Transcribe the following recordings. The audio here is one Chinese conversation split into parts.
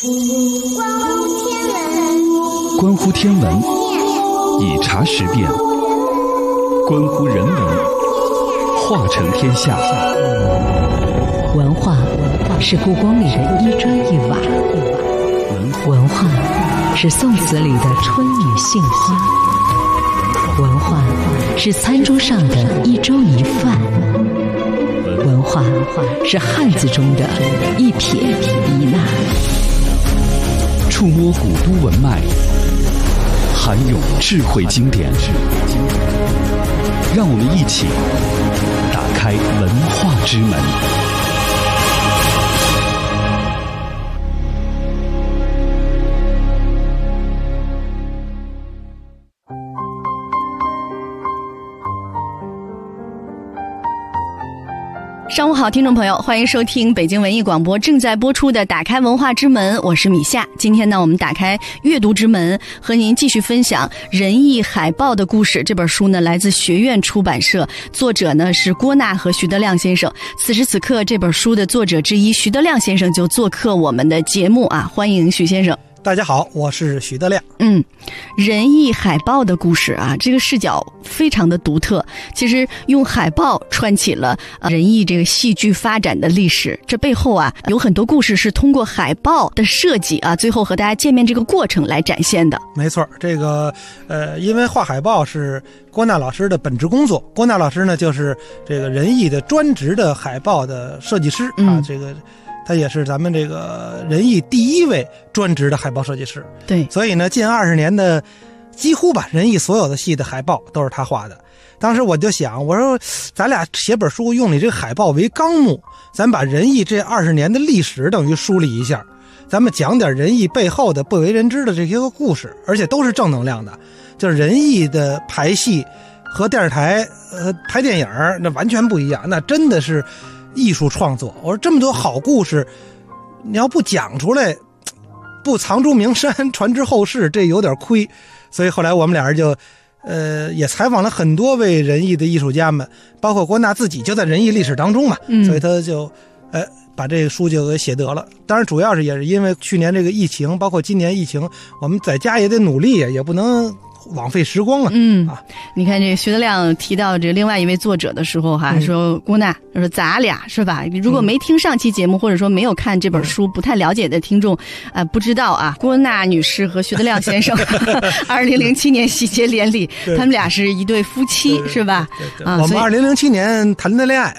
关乎天文，以察时变；关乎人文，化成天下。 文化是故宫里的一砖一瓦，文化是宋词里的春雨杏花，文化是餐桌上的一粥一饭，文化是汉字中的一撇一捺。 触摸古都文脉，涵涌智慧经典，让我们一起打开文化之门。 上午好，听众朋友，欢迎收听北京文艺广播正在播出的《打开文化之门》，我是米夏。今天呢，我们打开阅读之门，和您继续分享《仁义海报的故事》这本书呢，来自学院出版社，作者呢是郭娜和徐德亮先生。此时此刻，这本书的作者之一徐德亮先生就做客我们的节目啊，欢迎徐先生。 大家好，我是许德亮。 仁义海报的故事啊，这个视角非常的独特。其实用海报串起了仁义这个戏剧发展的历史，这背后啊有很多故事是通过海报的设计啊，最后和大家见面这个过程来展现的。 没错，这个因为画海报是郭娜老师的本职工作，郭娜老师呢就是这个仁义的专职的海报的设计师啊，这个。他也是咱们这个仁义第一位专职的海报设计师， 对， 所以呢，近20年的几乎吧，仁义所有的戏的海报都是他画的。当时我就想，我说咱俩写本书，用你这个海报为纲目，咱把仁义这20年的历史等于梳理一下，咱们讲点仁义背后的不为人知的这些个故事，而且都是正能量的。就是仁义的排戏和电视台拍电影那完全不一样，那真的是艺术创作。我说这么多好故事，你要不讲出来，不藏诸名山传之后世，这有点亏。所以后来我们俩人就也采访了很多位仁义的艺术家们，包括郭娜自己就在仁义历史当中嘛，所以他就把这个书就给写得了。当然主要是也是因为去年这个疫情，包括今年疫情，我们在家也得努力，也不能枉费时光啊。 你看这徐德亮提到这另外一位作者的时候哈，说郭娜说咱俩是吧，如果没听上期节目或者说没有看这本书不太了解的听众不知道啊，郭娜女士和徐德亮先生2007年喜结连理，他们俩是一对夫妻是吧？ 我们2007年谈的恋爱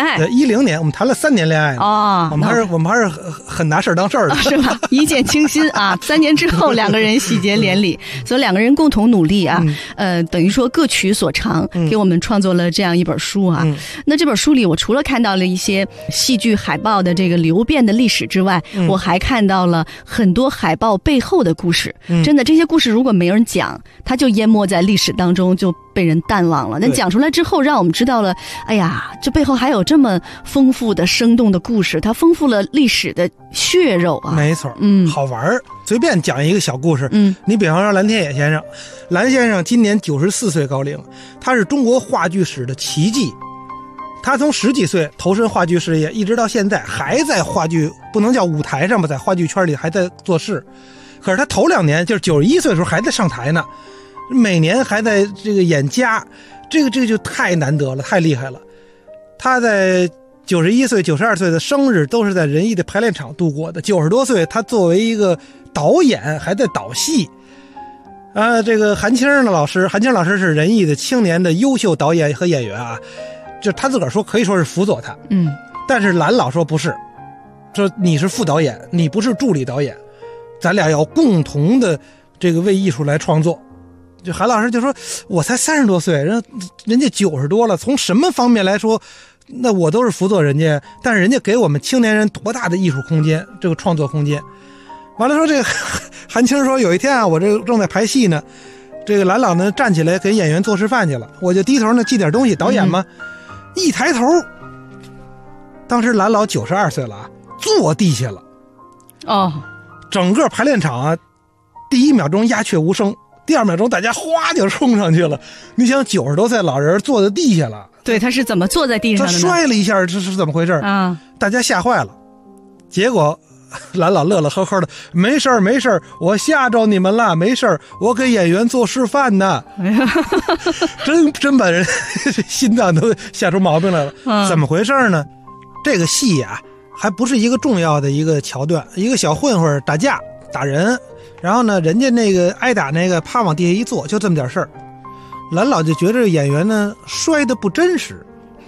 ，10年我们谈了3年恋爱我们还是很拿事儿当事儿的是吧？一见倾心啊，3年之后两个人喜结连理，所以两个人共同努力啊，等于说各取所长，给我们创作了这样一本书啊。那这本书里，我除了看到了一些戏剧海报的这个流变的历史之外，我还看到了很多海报背后的故事。真的，这些故事如果没人讲，它就淹没在历史当中，就被人淡忘了。那讲出来之后，让我们知道了，哎呀，这背后还有这么丰富的、生动的故事，它丰富了历史的血肉啊。 没错，好玩。随便讲一个小故事，你比方说蓝天野先生，蓝先生今年94岁高龄，他是中国话剧史的奇迹。他从10几岁投身话剧事业，一直到现在还在话剧，不能叫舞台上吧，在话剧圈里还在做事。可是他头2年就是91岁的时候还在上台呢，每年还在这个演家，这个就太难得了，太厉害了。他在91岁、92岁的生日都是在仁义的排练场度过的。90多岁，他作为一个导演还在导戏。这个韩青老师是仁义的青年的优秀导演和演员啊，就他自个儿说可以说是辅佐他。但是蓝老说不是，说你是副导演，你不是助理导演，咱俩要共同的这个为艺术来创作。就韩老师就说，我才30多岁，人家90多了，从什么方面来说，那我都是辅佐人家，但是人家给我们青年人多大的艺术空间，这个创作空间。完了说，这个韩青说，有一天啊，我这正在排戏呢，这个蓝老呢站起来给演员做示范去了，我就低头呢记点东西，导演嘛，一抬头，当时蓝老92岁了啊，坐地下了。整个排练场啊，第1秒钟鸦雀无声，第2秒钟大家哗就冲上去了。你想90多岁老人坐在地下了， 对，他是怎么坐在地上的呢？ 他摔了一下，这是怎么回事啊？大家吓坏了。结果蓝老乐乐呵呵的，没事儿没事儿，我吓着你们了，没事儿，我给演员做示范呢。真把人心脏都吓出毛病来了。怎么回事呢？这个戏啊，还不是一个重要的一个桥段，一个小混混打架打人，然后呢，人家那个挨打那个啪往地下一坐，就这么点事儿。蓝老就觉得演员呢摔得不真实。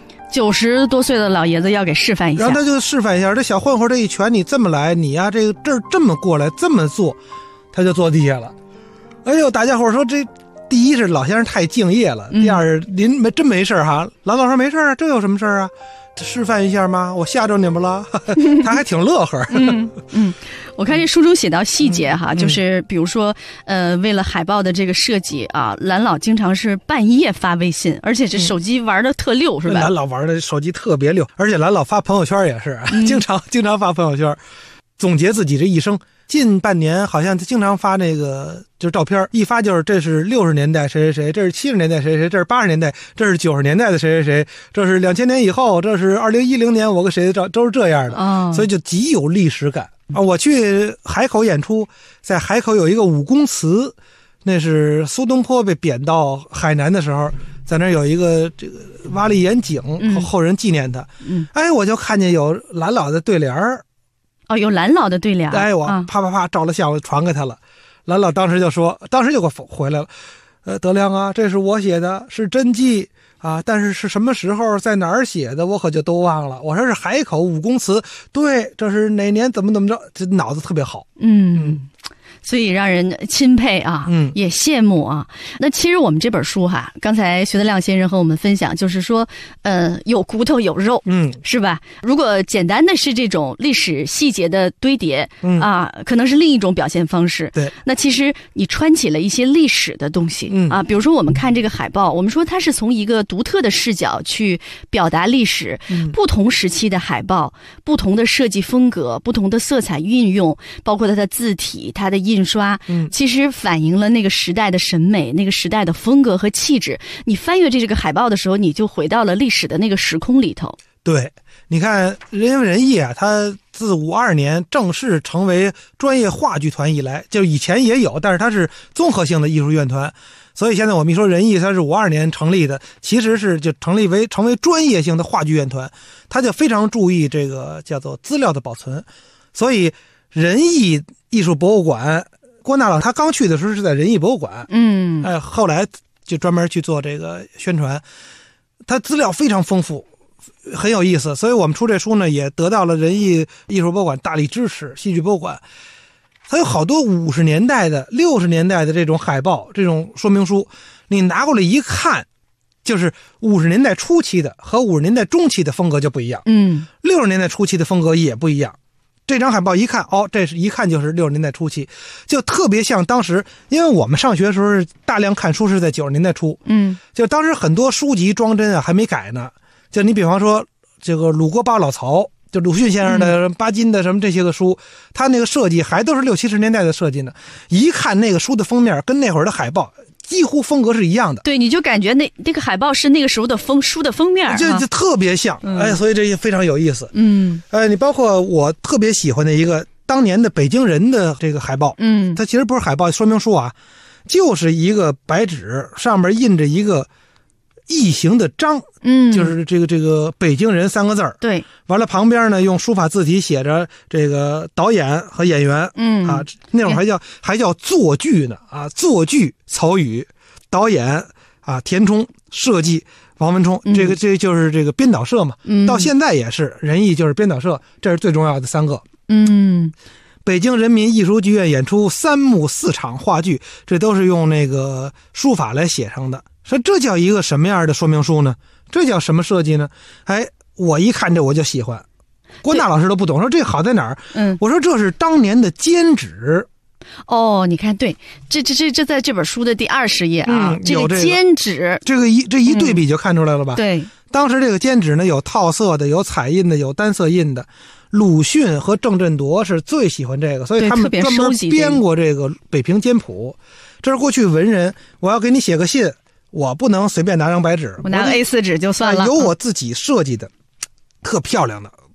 90多岁的老爷子要给示范一下， 然后他就示范一下，这小混混这一拳你这么来，你呀这儿这么过来这么做，他就坐地下了。哎呦，大家伙说这第一是老先生太敬业了，第二是您真没事哈。蓝老说没事啊，这有什么事啊？示范一下吗？我吓着你们了。他还挺乐呵。 我看这书中写到细节哈，就是比如说为了海报的这个设计啊，蓝老经常是半夜发微信，而且这手机玩的特溜，是吧？蓝老玩的手机特别溜，而且蓝老发朋友圈也是，经常发朋友圈，总结自己这一生。近半年好像他经常发那个就是照片，一发就是这是60年代谁谁谁，这是70年代谁谁，这是80年代，这是90年代的谁谁谁，这是2000年以后，这是2010年我跟谁的照，都是这样的。所以就极有历史感啊！我去海口演出，在海口有一个武功祠，那是苏东坡被贬到海南的时候，在那有一个这个挖了一眼井，后人纪念他。哎，我就看见有蓝老的对联儿。 有蓝老的对联。 哎，我啪啪啪照了相，我传给他了。蓝老当时就说，当时就给我回来了，德亮啊，这是我写的，是真迹啊，但是是什么时候在哪儿写的，我可就都忘了。我说是海口武功祠，对，这是哪年怎么着，这脑子特别好。 所以让人钦佩啊，也羡慕啊。那其实我们这本书哈，刚才徐德亮先生和我们分享，就是说，有骨头有肉，是吧？如果简单的是这种历史细节的堆叠，可能是另一种表现方式。 对， 那其实你穿起了一些历史的东西，比如说我们看这个海报，我们说它是从一个独特的视角去表达历史，不同时期的海报，不同的设计风格，不同的色彩运用，包括它的字体，它的印刷，其实反映了那个时代的审美，那个时代的风格和气质。你翻阅这个海报的时候，你就回到了历史的那个时空里头。 对，你看人艺啊，他自52年正式成为专业话剧团以来，就以前也有，但是它是综合性的艺术院团。所以现在我们一说人艺，它是52年成立的，其实是就成为专业性的话剧院团，它就非常注意这个叫做资料的保存。所以人艺艺术博物馆，郭大老他刚去的时候是在人艺博物馆，后来就专门去做这个宣传，他资料非常丰富，很有意思。所以我们出这书呢，也得到了人艺艺术博物馆大力支持。戏剧博物馆它有好多50年代的、60年代的这种海报、这种说明书，你拿过来一看，就是50年代初期的和50年代中期的风格就不一样，60年代初期的风格也不一样。这张海报一看，这是一看就是60年代初期，就特别像当时，因为我们上学的时候大量看书是在90年代初，就当时很多书籍装帧啊还没改呢。就你比方说这个鲁国八老曹，就鲁迅先生的巴金的什么这些个书，他那个设计还都是60、70年代的设计呢。一看那个书的封面跟那会儿的海报几乎风格是一样的， 对，你就感觉那个海报是那个时候的书的封面， 就特别像，所以这也非常有意思。你包括我特别喜欢的一个当年的北京人的这个海报，它其实不是海报说明书啊，就是一个白纸上面印着一个异形的章，就是这个北京人3个字儿， 对， 完了旁边呢用书法字体写着这个导演和演员，那会儿还叫作剧呢作剧曹禺，导演田冲，设计王文冲，这就是这个编导社嘛，到现在也是人艺就是编导社，这是最重要的3个。北京人民艺术剧院演出3幕4场话剧，这都是用那个书法来写上的。说这叫一个什么样的说明书呢？这叫什么设计呢？我一看这我就喜欢。郭大老师都不懂，说这好在哪儿？我说这是当年的笺纸。 你看，对，这在这本书的第20页啊，这个笺纸， 这一对比就看出来了吧？ 对， 当时这个笺纸呢，有套色的，有彩印的，有单色印的。鲁迅和郑振铎是最喜欢这个，所以他们专门编过这个《北平笺谱》。这是过去文人，我要给你写个信，我不能随便拿张白纸， 我拿个 A4 纸就算了， 有我自己设计的特漂亮的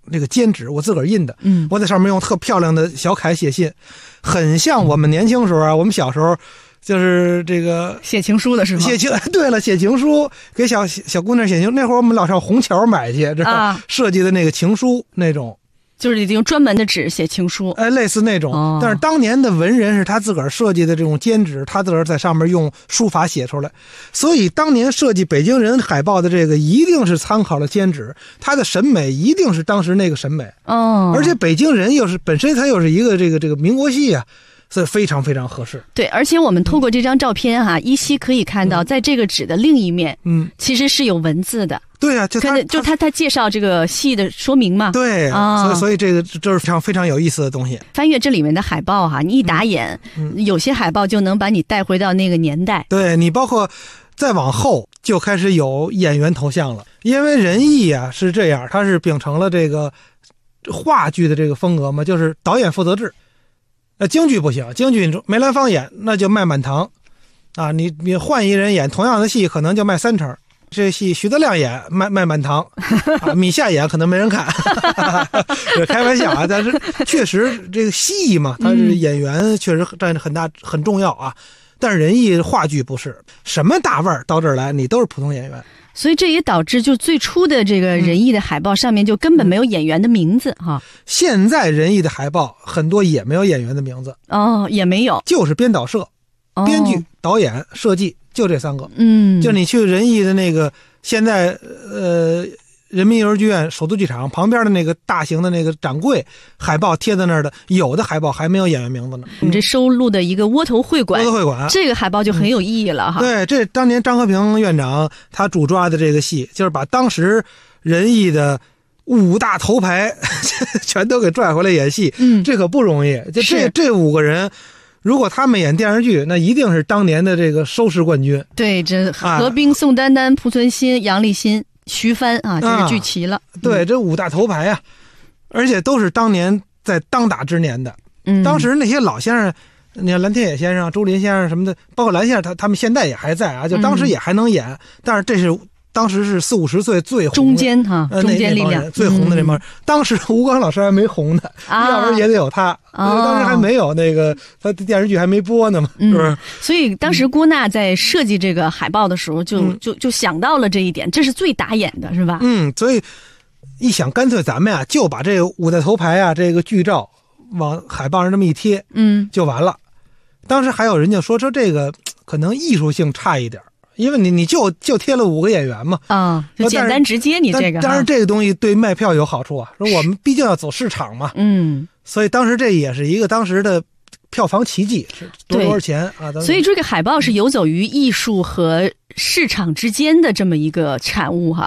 这个笺纸，我自个儿印的，我在上面用特漂亮的小楷写信，很像我们年轻时候啊，我们小时候就是这个写情书的是吗？ 对了，写情书给小姑娘写情书，那会儿我们老上虹桥买去，知道设计的那个情书那种。 就是已经专门的纸写情书， 类似那种。但是当年的文人是他自个儿设计的这种笺纸，他自个儿在上面用书法写出来，所以当年设计北京人海报的这个一定是参考了笺纸，他的审美一定是当时那个审美。而且北京人又是本身他又是一个这个民国系啊。所以非常非常合适。 对，而且我们透过这张照片依稀可以看到，在这个纸的另一面，其实是有文字的。 对啊，就他介绍这个戏的说明嘛。 对所以这个就是非常非常有意思的东西。 翻阅这里面的海报你一打眼，有些海报就能把你带回到那个年代。 对，你包括再往后就开始有演员头像了，因为仁义啊是这样，他是秉承了这个话剧的这个风格嘛，就是导演负责制。京剧不行，京剧梅兰芳演那就卖满堂啊！你换一人演同样的戏，可能就卖3成。这戏徐德亮演卖满堂啊，米夏演可能没人看，开玩笑啊！但是确实这个戏嘛，他是演员确实占很重要啊。但是仁义话剧不是，什么大腕儿到这儿来，你都是普通演员。 所以这也导致就最初的这个仁义的海报上面就根本没有演员的名字现在仁义的海报很多也没有演员的名字也没有， 就是编导社、编剧、导演、设计，就这3个。就你去仁义的那个现在人民艺术剧院首都剧场旁边的那个大型的那个展柜，海报贴在那儿的，有的海报还没有演员名字呢。 我们这收录的一个窝头会馆，这个海报就很有意义了对，这当年张和平院长他主抓的这个戏，就是把当时仁义的5大头牌全都给拽回来演戏。这可不容易。这5个人，如果他们演电视剧，那一定是当年的这个收视冠军。 对，这何冰、宋丹丹、濮存昕、杨立新、徐帆这是聚齐了。 对，这5大头牌啊，而且都是当年在当打之年的。当时那些老先生，你看蓝天野先生、周林先生什么的，包括蓝先生，他们现在也还在啊，就当时也还能演。但是这是当时是40-50岁最红中间中间力量最红的这帮人。当时吴刚老师还没红呢，要不然也得有他。当时还没有那个他的电视剧还没播呢嘛，是不是？ 所以当时郭娜在设计这个海报的时候，就想到了这一点，这是最打眼的，是吧？ 所以一想，干脆咱们呀就把这5大头牌啊这个剧照往海报上这么一贴，就完了。当时还有人就说这个可能艺术性差一点。因为你就贴了5个演员嘛， 就简单直接。你这个， 当然这个东西对卖票有好处啊。说我们毕竟要走市场嘛，所以当时这也是一个当时的票房奇迹，是多少钱啊？ 所以这个海报是游走于艺术和市场之间的这么一个产物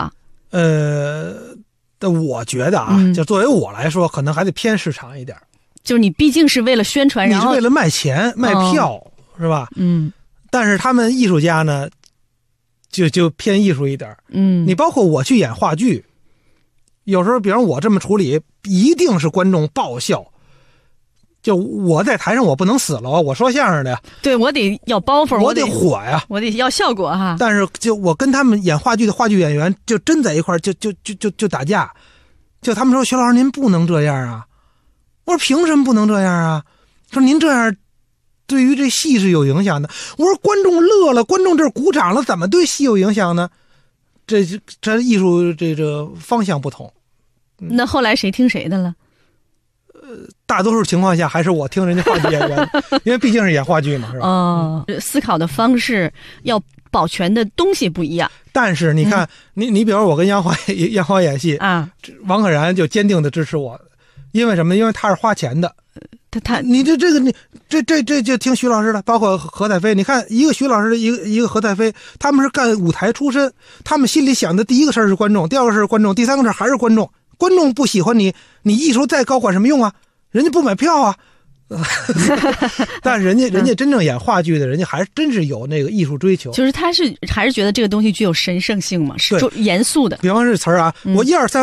但我觉得就作为我来说，可能还得偏市场一点。 就是你毕竟是为了宣传，然后你是为了卖钱、卖票，是吧？但是他们艺术家呢？就偏艺术一点。你包括我去演话剧，有时候比方我这么处理，一定是观众爆笑。就我在台上我不能死了，我说相声的呀， 对，我得要包袱， 我得火呀， 我得要效果哈。 但是就我跟他们演话剧的话剧演员就真在一块就打架，就他们说徐老师您不能这样啊，我说凭什么不能这样啊？说您这样对于这戏是有影响的。我说观众乐了，观众这鼓掌了，怎么对戏有影响呢？这艺术这方向不同。 那后来谁听谁的了？ 大多数情况下还是我听人家话剧演员，因为毕竟是演话剧嘛，是吧？ 思考的方式要保全的东西不一样。 但是你看，你比如我跟杨华演戏王可然就坚定的支持我，因为什么？因为他是花钱的。你这就听徐老师的，包括何太飞。你看一个徐老师的一个何太飞，他们是干舞台出身，他们心里想的第一个事是观众，第二个事是观众，第三个事还是观众。观众不喜欢你艺术再高管什么用啊？人家不买票啊。但是人家真正演话剧的，人家还真是有那个艺术追求，就是他还是觉得这个东西具有神圣性嘛，是严肃的。 比方说词儿我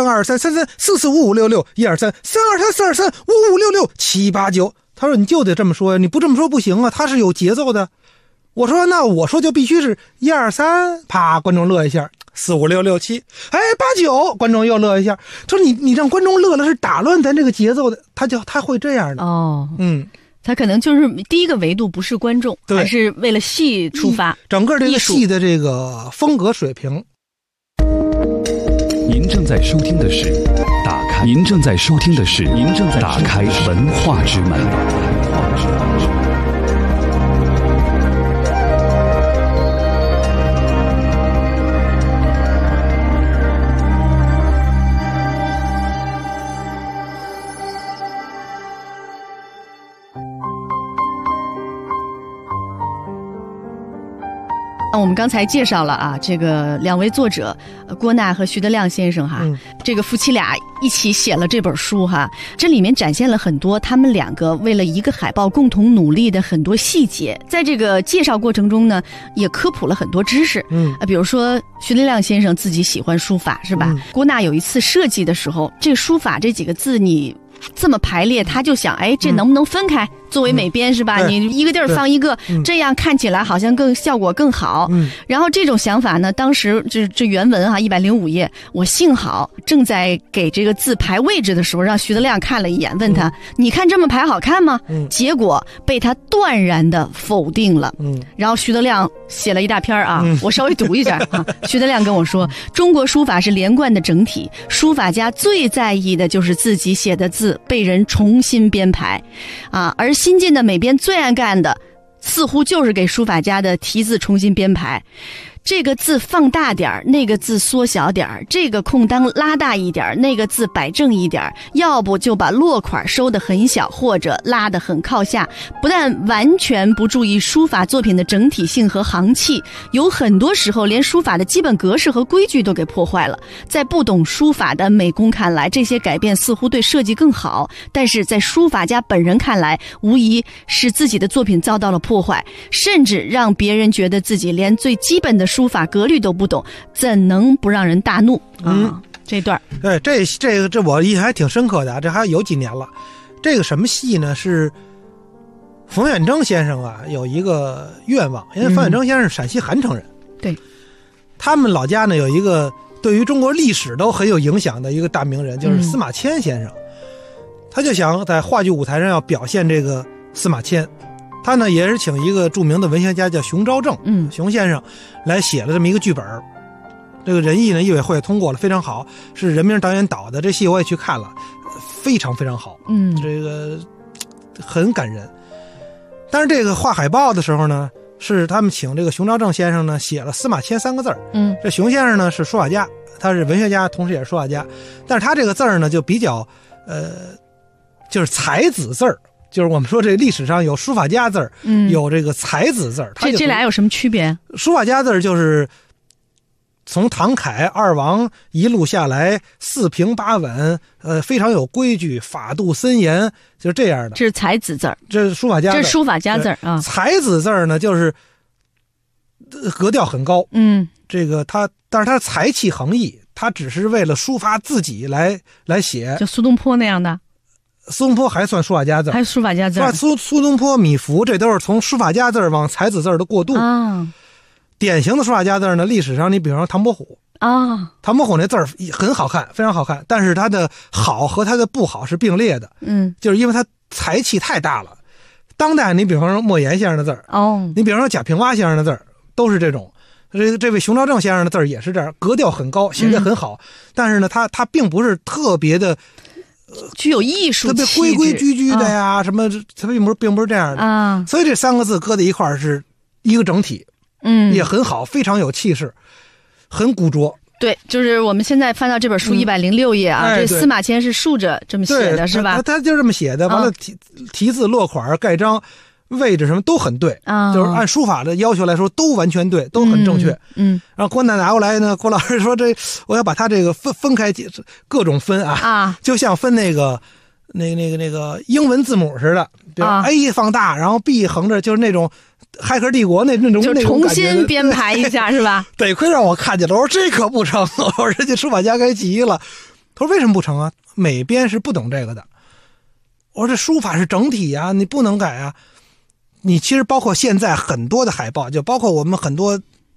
123233344556612342345566789，他说你就得这么说呀，你不这么说不行啊，他是有节奏的。我说那我说就必须是123，啪，观众乐一下， 4、5、6、6、7，哎，8、9，观众又乐一下。他说你让观众乐了是打乱咱这个节奏的，他会这样的。 哦，他可能就是第一个维度不是观众，还是为了戏出发， 整个这个戏的这个风格水平。 您正在收听的是打开文化之门。 我们刚才介绍了啊，这个两位作者郭娜和徐德亮先生哈，这个夫妻俩一起写了这本书哈，这里面展现了很多他们两个为了一个海报共同努力的很多细节。在这个介绍过程中呢，也科普了很多知识，比如说徐德亮先生自己喜欢书法是吧？郭娜有一次设计的时候，这个书法这几个字你这么排列，他就想，哎，这能不能分开作为美编是吧？你一个地儿放一个，这样看起来好像效果更好。然后这种想法呢，当时这原文哈105页，我幸好正在给这个字排位置的时候，让徐德亮看了一眼，问他，你看这么排好看吗？结果被他断然的否定了。然后徐德亮写了一大篇啊，我稍微读一下啊。徐德亮跟我说，中国书法是连贯的整体，书法家最在意的就是自己写的字被人重新编排啊，而新晋的美编最爱干的似乎就是给书法家的题字重新编排，这个字放大点，那个字缩小点，这个空当拉大一点，那个字摆正一点，要不就把落款收得很小，或者拉得很靠下。不但完全不注意书法作品的整体性和行气，有很多时候连书法的基本格式和规矩都给破坏了。在不懂书法的美工看来，这些改变似乎对设计更好，但是在书法家本人看来，无疑使自己的作品遭到了破坏，甚至让别人觉得自己连最基本的书法格律都不懂，怎能不让人大怒啊？这段对这我印象还挺深刻的啊，这还有几年了。这个什么戏呢？是冯远征先生啊有一个愿望，因为冯远征先生是陕西韩城人， 对， 他们老家呢有一个对于中国历史都很有影响的一个大名人，就是司马迁先生。他就想在话剧舞台上要表现这个司马迁。他呢也是请一个著名的文学家叫熊昭正，熊先生来写了这么一个剧本。这个人艺呢艺委会通过了，非常好，是任明导演导的。这戏我也去看了，非常非常好，这个很感人。但是这个画海报的时候呢，是他们请这个熊昭正先生呢写了司马迁3个字。这熊先生呢是书法家，他是文学家，同时也是书法家，但是他这个字呢就比较就是才子字儿。就是我们说这历史上有书法家字儿，有这个才子字儿。 这俩有什么区别？ 书法家字儿就是从唐楷二王一路下来4平8稳，非常有规矩，法度森严，就是这样的。 这是才子字儿， 这是书法家字， 这是书法家字儿啊。 才子字儿呢，就是格调很高，这个但是他才气横溢，他只是为了抒发自己来写， 就苏东坡那样的。 苏东坡还算书法家字， 还书法家字。 苏东坡、米芾，这都是从书法家字往才子字的过渡啊。 典型的书法家字呢，历史上你比方说唐伯虎啊， 唐伯虎那字很好看，非常好看，但是他的好和他的不好是并列的，就是因为他才气太大了。当代你比方说莫言先生的字你比方说贾平凹先生的字都是这种。这位熊昭正先生的字也是这样，格调很高，写得很好，但是呢，他并不是特别的。 具有艺术气质， 特别规规矩矩的呀，什么它并不是这样的啊。 所以这3个字搁在一块儿是一个整体，也很好，非常有气势，很古拙。 对，就是我们现在翻到这本书106页啊，这司马迁是竖着这么写的，是吧？ 他就这么写的，完了题字、落款、盖章、位置什么都很对，就是按书法的要求来说都完全对，都很正确。然后郭娜拿过来呢，郭老师说我要把它这个分开各种分啊，就像分那个英文字母似的，比如 A 放大，然后 B 横着，就是那种骇客帝国那种， 就重新编排一下是吧？ 得亏让我看见了，我说这可不成，我说人家书法家该急了。他说为什么不成啊？美编是不懂这个的。我说这书法是整体啊，你不能改啊。你其实包括现在很多的海报，就包括我们很多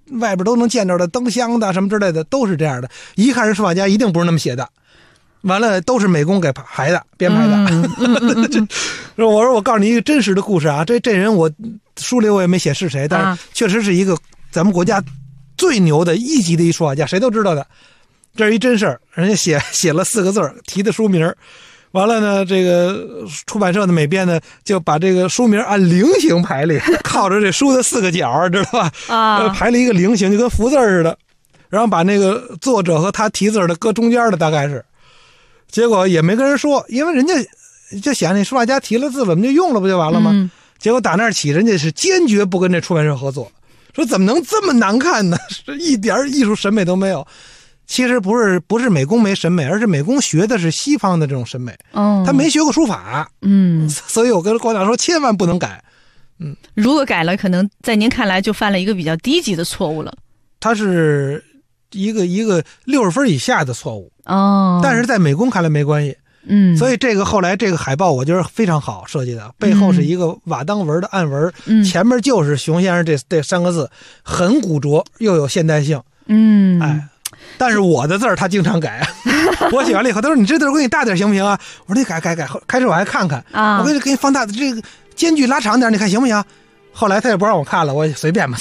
外边都能见着的灯箱的什么之类的，都是这样的。一看人书法家一定不是那么写的，完了都是美工给排的编排的。我告诉你一个真实的故事啊，这人我书里我也没写是谁，但是确实是一个咱们国家最牛的一级的一书法家，谁都知道的。这是一真事儿，人家写了4个字提的书名，完了呢，这个出版社的美编呢就把这个书名按菱形排列，靠着这书的4个角，知道吧？排了一个菱形，就跟福字似的，然后把那个作者和他题字的搁中间的，大概是。结果也没跟人说，因为人家就想那书法家提了字，我们就用了不就完了吗？结果打那儿起，人家是坚决不跟这出版社合作，说怎么能这么难看呢？是一点艺术审美都没有。其实不是美工没审美，而是美工学的是西方的这种审美，他没学过书法，所以我跟国长说千万不能改， 如果改了，可能在您看来就犯了一个比较低级的错误了。 他是一个60分以下的错误但是在美工看来没关系，所以这个后来这个海报我觉得非常好设计的，背后是一个瓦当纹的暗纹，前面就是熊先生这3个字，很古拙又有现代性，但是我的字他经常改，我写完了以后，他说你这字我给你大点行不行啊？我说你改，开始我还看看我给你放大的这个间距拉长点，你看行不行？后来他也不让我看了，我随便吧。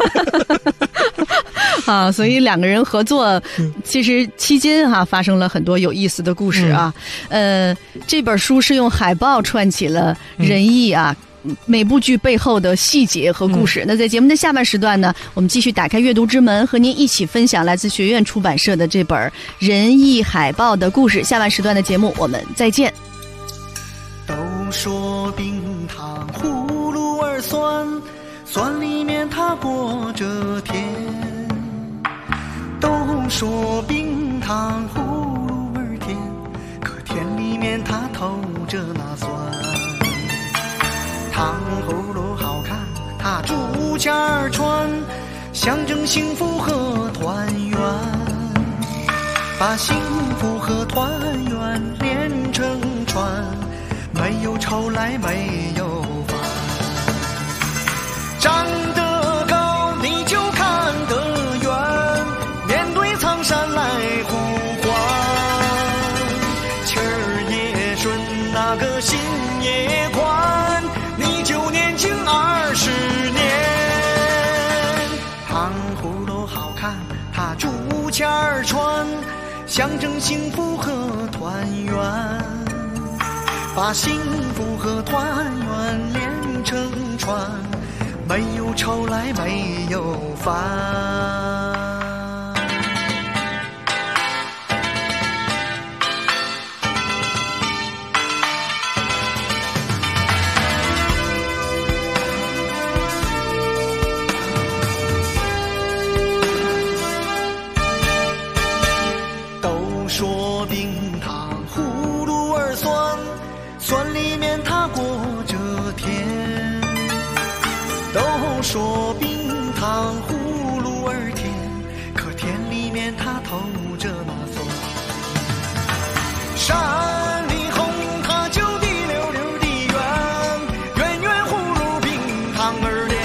所以2个人合作，其实期间发生了很多有意思的故事啊。这本书是用海报串起了仁义每部剧背后的细节和故事。那在节目的下半时段呢，我们继续打开阅读之门，和您一起分享来自学院出版社的这本仁义海报的故事。下半时段的节目我们再见。 都说冰糖葫芦儿酸，酸里面它裹着甜。都说冰糖葫芦儿甜，可甜里面它透着那酸。糖葫芦好看，它竹签儿穿，象征幸福和团圆，把幸福和团圆连成串，没有愁来没有烦。长得高你就看得远，面对苍山来呼唤，气儿也顺那个心也宽，你就年轻20年。糖葫芦好看，它竹签儿穿，象征幸福和团圆，把幸福和团圆连成串，没有愁来没有烦。说冰糖葫芦儿酸，酸里面它裹着甜。都说冰糖葫芦儿甜，可甜里面它透着那酸。山里红它就滴溜溜的圆，圆圆葫芦冰糖儿甜。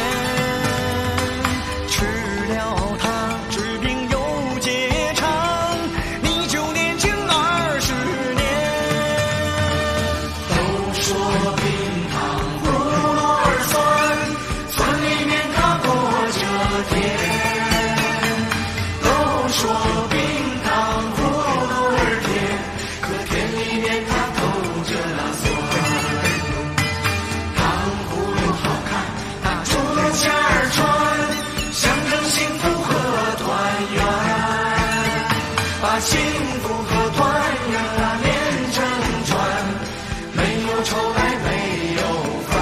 吃了它治病有解馋，幸福和团圆连成串，没有愁来没有烦。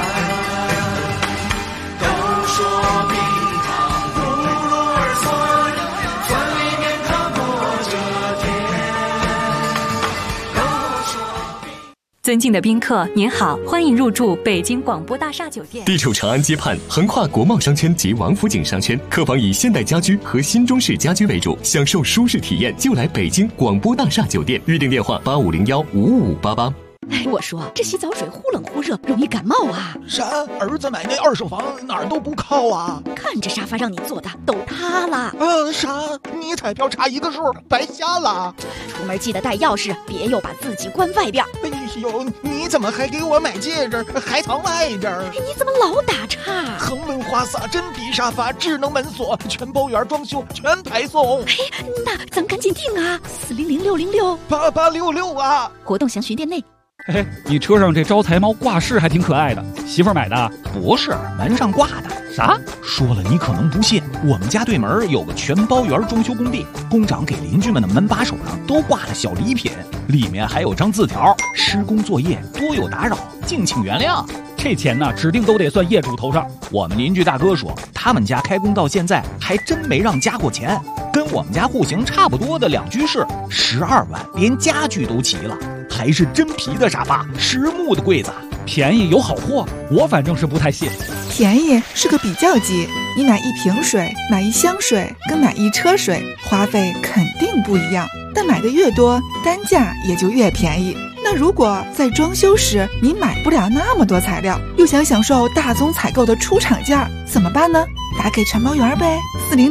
都说冰糖葫芦儿酸，酸里面它裹着甜。都说尊敬的宾客您好，欢迎入住北京广播大厦酒店。 地处长安街畔，横跨国贸商圈及王府井商圈，客房以现代家居和新中式家居为主，享受舒适体验就来北京广播大厦酒店。预订电话8501-55588。 我说这洗澡水忽冷忽热，容易感冒啊。 啥？儿子买那二手房哪儿都不靠啊？ 看这沙发让你坐的都塌了。 啥？你彩票差一个数，白瞎了。 出门记得带钥匙，别又把自己关外边。 哎呦，你怎么还给我买戒指，还藏外边？ 你怎么老打岔？ 恒润花洒、真皮沙发、智能门锁、全包圆装修，全排送。 那咱赶紧订啊！400-666-8866 啊！ 活动详询店内。 你车上这招财猫挂饰还挺可爱的，媳妇儿买的？ 不是，门上挂的。 啥？ 说了你可能不信，我们家对门有个全包圆装修工地，工长给邻居们的门把手上都挂了小礼品，里面还有张字条：施工作业多有打扰，敬请原谅。 这钱呢，指定都得算业主头上。 我们邻居大哥说，他们家开工到现在还真没让加过钱，跟我们家户型差不多的2居室，12万，连家具都齐了，还是真皮的沙发，实木的柜子， 便宜有好货，我反正是不太信。 便宜是个比较级，你买1瓶水、买1箱水跟买1车水，花费肯定不一样，但买的越多，单价也就越便宜。那如果在装修时你买不了那么多材料，又想享受大宗采购的出厂价，怎么办呢？打给承包员呗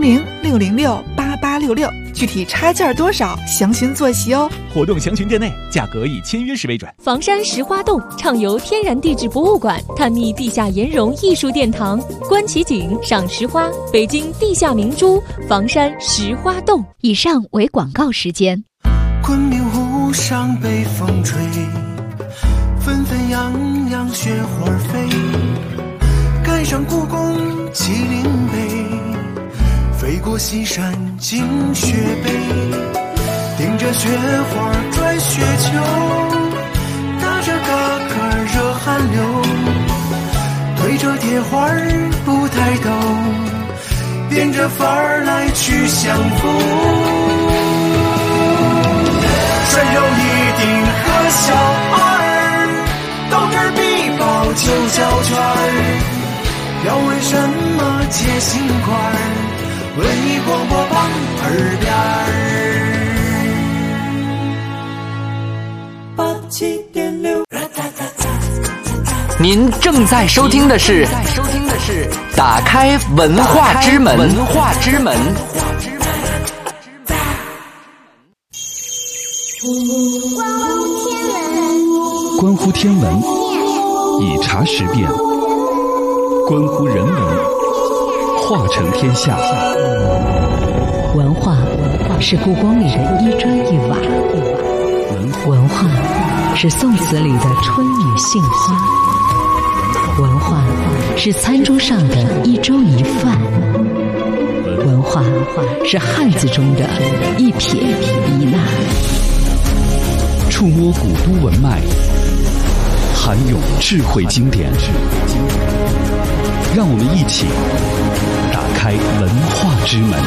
，400-606-8866，具体差价多少，详询坐席哦。 活动详询店内，价格以签约时为准。 房山石花洞畅游天然地质博物馆，探秘地下岩溶艺术殿堂，观奇景，赏石花，北京地下明珠，房山石花洞。 以上为广告时间。 昆明湖上北风吹，纷纷扬扬雪花飞，赶上故宫麒麟碑，飞过西山进雪北，顶着雪花拽雪球，打着嘎嘎热汗流，对着铁花不抬头，变着法儿来去相逢。山有一定和小儿，到这儿必报9小圈儿，要为什么接心块儿？文艺广播榜耳边儿87.6。 您正在收听的是打开文化之门。 关乎天文，以察时变；关乎人文，化成天下。 文化是故宫里的一砖一瓦，文化是宋词里的春雨杏花，文化是餐桌上的一粥一饭，文化是汉字中的一撇一捺。 触摸古都文脉，涵咏智慧经典，让我们一起打开文化之门。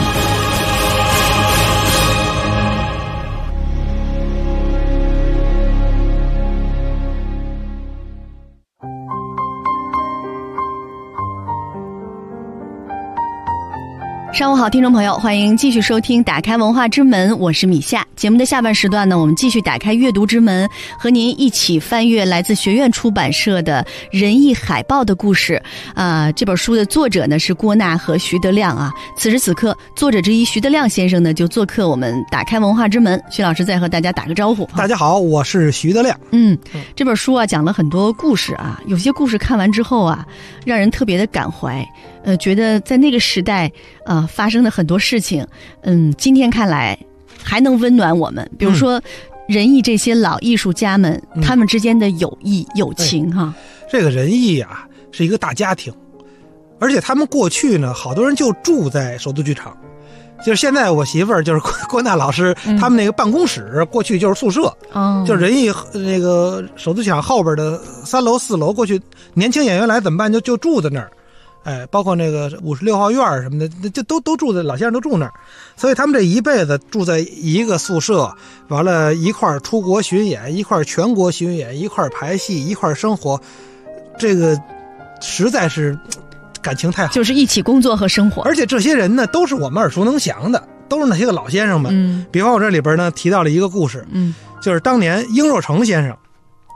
上午好，听众朋友，欢迎继续收听打开文化之门，我是米夏。节目的下半时段呢，我们继续打开阅读之门，和您一起翻阅来自学院出版社的仁义海报的故事。这本书的作者呢是郭娜和徐德亮啊。此时此刻，作者之一徐德亮先生呢就做客我们打开文化之门。徐老师再和大家打个招呼。 大家好，我是徐德亮。 这本书啊讲了很多故事啊，有些故事看完之后啊，让人特别的感怀。觉得在那个时代发生的很多事情，今天看来还能温暖我们。比如说仁义这些老艺术家们，他们之间的友谊友情哈。 这个仁义啊是一个大家庭，而且他们过去呢，好多人就住在首都剧场。就是现在我媳妇儿就是郭娜老师，他们那个办公室过去就是宿舍，就是仁义那个首都剧场后边的3楼4楼，过去年轻演员来怎么办？就住在那儿。包括那个56号院什么的，就都住在，老先生都住那儿，所以他们这一辈子住在一个宿舍，完了一块儿出国巡演，一块儿全国巡演，一块儿排戏，一块儿生活，这个实在是感情太好， 就是一起工作和生活。 而且这些人呢，都是我们耳熟能详的，都是那些个老先生们。比方我这里边呢提到了一个故事，就是当年殷若成先生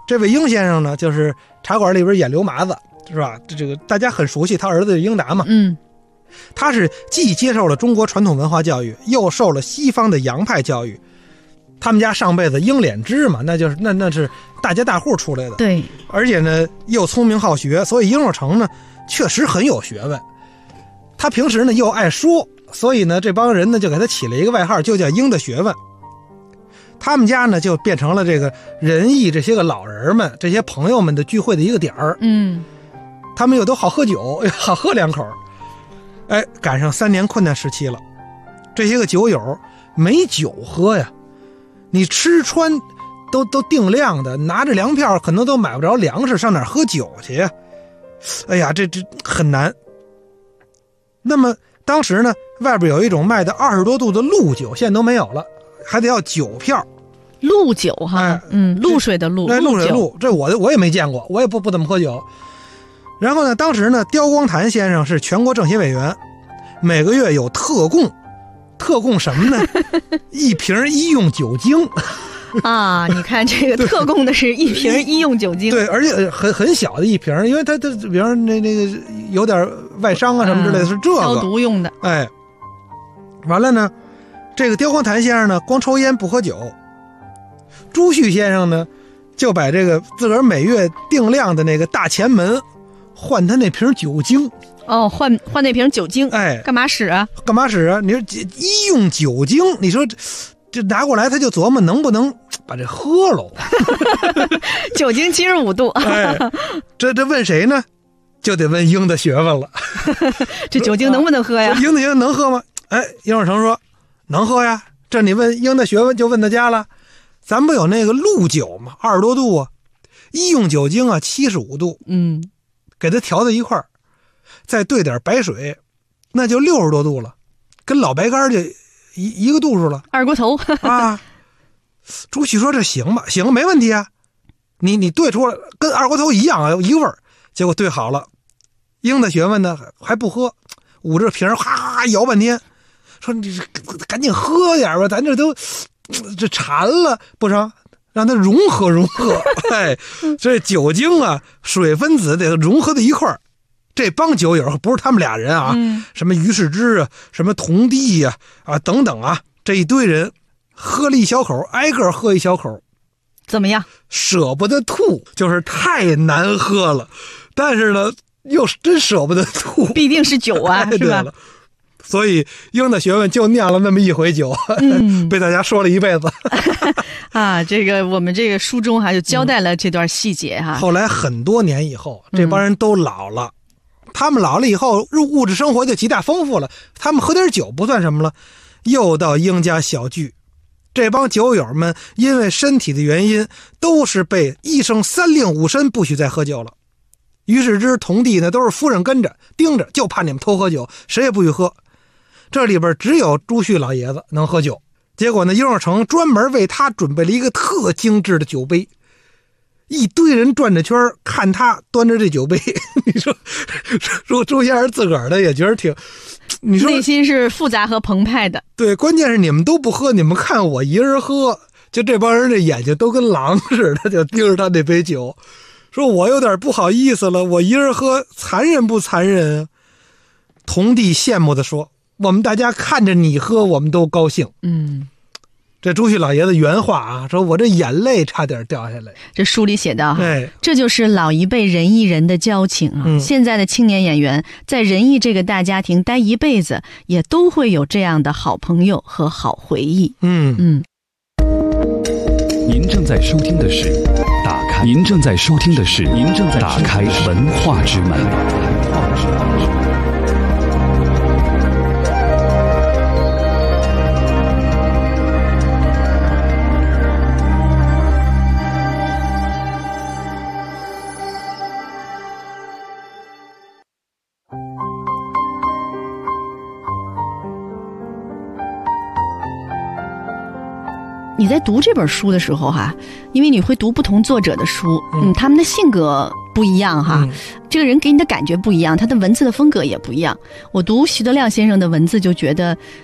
这位英先生呢，就是茶馆里边演刘麻子，是吧？这个大家很熟悉，他儿子英达嘛。他是既接受了中国传统文化教育，又受了西方的洋派教育。他们家上辈子英脸之嘛，那是大家大户出来的。 对， 而且呢又聪明好学，所以英若诚呢确实很有学问。他平时呢又爱说，所以呢这帮人呢就给他起了一个外号，就叫英的学问。他们家呢就变成了这个仁义这些个老人们、这些朋友们的聚会的一个点儿。他们又都好喝酒，好喝两口。赶上3年困难时期了，这些个酒友没酒喝呀，你吃穿都定量的，拿着粮票可能都买不着粮食，上哪儿喝酒去呀？哎呀，这很难。那么当时呢，外边有一种卖的20多度的露酒，现在都没有了，还得要酒票。 露酒哈，露水的露， 露水的露，这我也没见过，我也不怎么喝酒。然后呢，当时呢，刁光谭先生是全国政协委员，每个月有特供什么呢？1瓶医用酒精。 啊，你看这个特供的是1瓶医用酒精。 对，而且很小的1瓶，因为它比方那个有点外伤啊什么之类的，是这个消毒用的。 完了呢，这个刁光谭先生呢，光抽烟不喝酒。朱旭先生呢，就把这个自个儿每月定量的那个大前门换他那瓶酒精。 换那瓶酒精，干嘛使啊？ 你说医用酒精，你说这拿过来，他就琢磨能不能把这喝了。 酒精75度。 这问谁呢？就得问英的学问了。 这酒精能不能喝呀？ 英的学问能喝吗？英若诚说能喝呀。这你问英的学问就问他家了。咱不有那个露酒吗？20多度啊，医用酒精啊75度，给它调在一块儿，再兑点白水，那就60多度了，跟老白干就一个度数了。 二锅头啊！朱旭说这行吧，行，没问题啊，你兑出来跟二锅头一样啊，一个味儿。结果兑好了，英的学问呢还不喝，捂着瓶哈摇半天，说你赶紧喝点吧，咱这都。这馋了不成，让它融合。这酒精啊，水分子得融合在一块儿。这帮酒友不是他们俩人啊，什么于世之啊，什么童弟啊，等等啊，这一堆人喝了一小口，挨个喝一小口， 怎么样？ 舍不得吐，就是太难喝了，但是呢，又真舍不得吐， 必定是酒啊，是吧？ 所以英的学问就酿了那么一回酒，被大家说了一辈子。 啊，这个我们这个书中就交代了这段细节哈。 后来很多年以后，这帮人都老了，他们老了以后，物质生活就极大丰富了，他们喝点酒不算什么了，又到英家小聚。这帮酒友们因为身体的原因，都是被医生3令5申不许再喝酒了。于世之、童弟呢，都是夫人跟着盯着，就怕你们偷喝酒，谁也不许喝。这里边只有朱旭老爷子能喝酒，结果呢，英若诚专门为他准备了一个特精致的酒杯，一堆人转着圈看他端着这酒杯。你说朱先生自个儿的也觉得挺，你说内心是复杂和澎湃的。 对，关键是你们都不喝，你们看我一人喝，就这帮人的眼睛都跟狼似的，就盯着他那杯酒，说我有点不好意思了，我一人喝，残忍不残忍啊？童弟羡慕地说，我们大家看着你喝，我们都高兴。这朱旭老爷子原话啊，说我这眼泪差点掉下来。 这书里写道这就是老一辈仁义人的交情啊。现在的青年演员在仁义这个大家庭待一辈子，也都会有这样的好朋友和好回忆。 您正在收听的是打开文化之门。 你在读这本书的时候因为你会读不同作者的书，他们的性格不一样这个人给你的感觉不一样，他的文字的风格也不一样。我读徐德亮先生的文字就觉得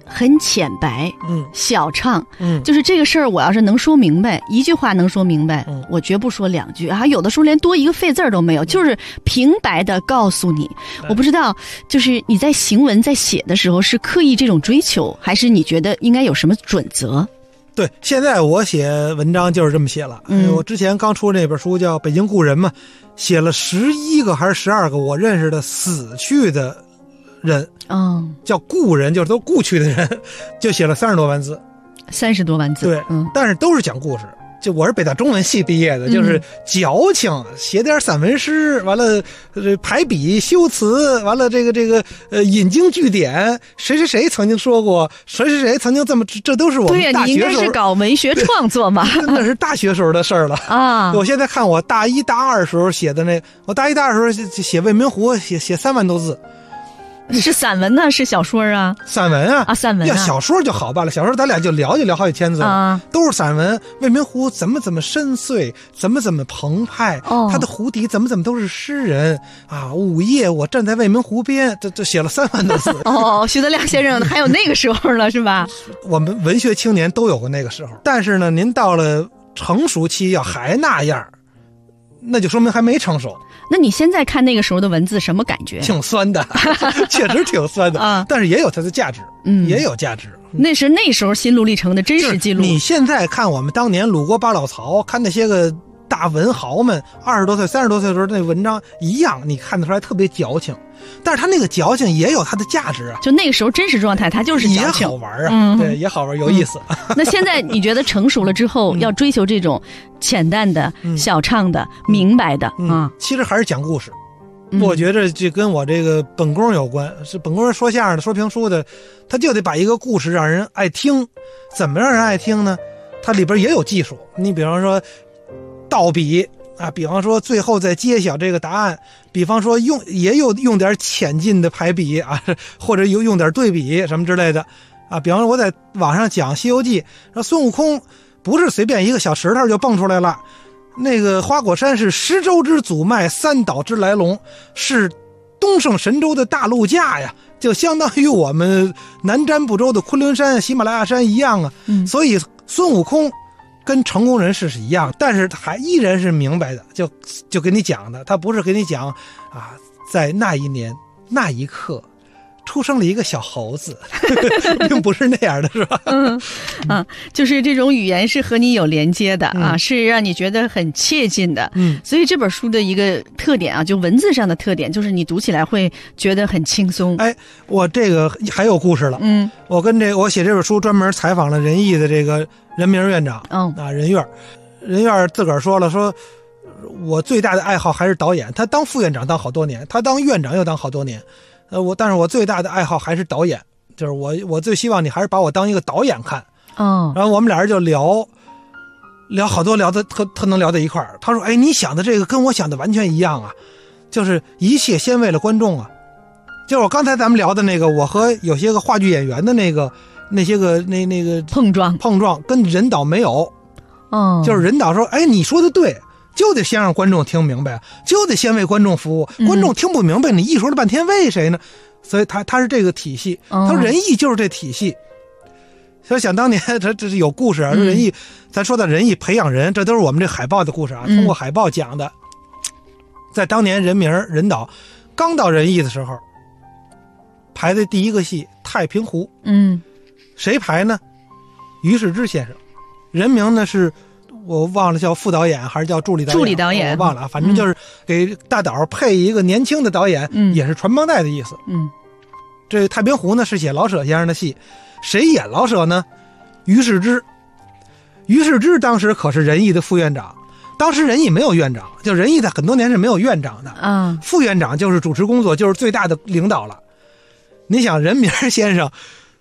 很浅白，小畅，就是这个事儿，我要是能说明白，一句话能说明白，我绝不说两句啊。有的时候连多一个废字都没有，就是平白的告诉你。我不知道，就是你在行文在写的时候是刻意这种追求，还是你觉得应该有什么准则？ 对，现在我写文章就是这么写了。我之前刚出那本书叫《北京故人》嘛，写了11个还是12个我认识的死去的人，叫故人，就是都故去的人，就写了30多万字。 30多万字， 对，但是都是讲故事。就我是北大中文系毕业的，就是矫情，写点散文诗，完了排比修辞，完了这个引经据典，谁谁谁曾经说过，谁谁谁曾经这么，这都是我们大学时候。对呀， 你应该是搞文学创作嘛， 那是大学时候的事儿了啊！我现在看我大1大2时候写的我大1大2时候写未名湖，写3万多字。 是散文呢，是小说啊？ 散文啊， 散文啊。 要小说就好办了，小说咱俩就聊好几千字啊，都是散文。未名湖怎么深邃，怎么澎湃，他的湖底怎么都是诗人啊。午夜我站在未名湖边，这写了3万多字。 徐德亮先生还有那个时候了是吧？ 我们文学青年都有过那个时候，但是呢，您到了成熟期要还那样，那就说明还没成熟。 那你现在看那个时候的文字什么感觉？ 挺酸的，确实挺酸的啊，但是也有它的价值，也有价值。 那是那时候心路历程的真实记录。 你现在看我们当年鲁国八老曹，看那些个大文豪们20多岁、30多岁的时候那文章一样，你看得出来特别矫情，但是他那个矫情也有它的价值啊。 就那个时候真实状态，它就是矫情， 也好玩啊，对，也好玩，有意思。 那现在你觉得成熟了之后，要追求这种浅淡的、小畅的、明白的啊？ 其实还是讲故事。我觉得这跟我这个本宫有关，是本宫人说相声的、说评书的，他就得把一个故事让人爱听。怎么让人爱听呢？它里边也有技术。你比方说倒笔啊，比方说最后再揭晓这个答案，比方说也有用点浅近的排比啊，或者用点对比什么之类的啊。比方说我在网上讲《西游记》，说孙悟空不是随便一个小石头就蹦出来了。那个花果山是10洲之祖脉，3岛之来龙，是东胜神州的大陆架呀，就相当于我们南瞻部洲的昆仑山、喜马拉雅山一样啊。所以孙悟空跟成功人士是一样，但是他依然是明白的，就给你讲的，他不是给你讲啊，在那一年那一刻出生了一个小猴子，并不是那样的，是吧？ 就是这种语言是和你有连接的啊，是让你觉得很切近的。所以这本书的一个特点啊，就文字上的特点，就是你读起来会觉得很轻松。 哎，我这个还有故事了。我写这本书专门采访了人艺的这个任明院长。任院自个儿说了，说我最大的爱好还是导演。他当副院长当好多年，他当院长又当好多年。但是我最大的爱好还是导演，就是我最希望你还是把我当一个导演看。然后我们俩人就聊好多，聊得特能聊在一块儿。他说：“哎，你想的这个跟我想的完全一样啊，就是一切先为了观众啊。就是我刚才咱们聊的那个，我和有些个话剧演员的那些个那个碰撞， 跟人导没有。就是人导说：哎，你说的对。”就得先让观众听明白，就得先为观众服务。观众听不明白，你艺说了半天为谁呢？所以他是这个体系。他说人艺就是这体系。所以想当年，这是有故事啊。人艺，咱说到人艺培养人，这都是我们这海报的故事啊。通过海报讲的。在当年人导刚到人艺的时候，排的第一个戏《太平湖》。谁排呢？于世之先生。人名呢是。我忘了叫副导演还是叫助理导演，我忘了，反正就是给大导配一个年轻的导演，也是传帮带的意思。这太平湖呢是写老舍先生的戏，谁演老舍呢？于世之。于世之当时可是人艺的副院长，当时人艺没有院长，就人艺在很多年是没有院长的副院长就是主持工作，就是最大的领导了。你想任明先生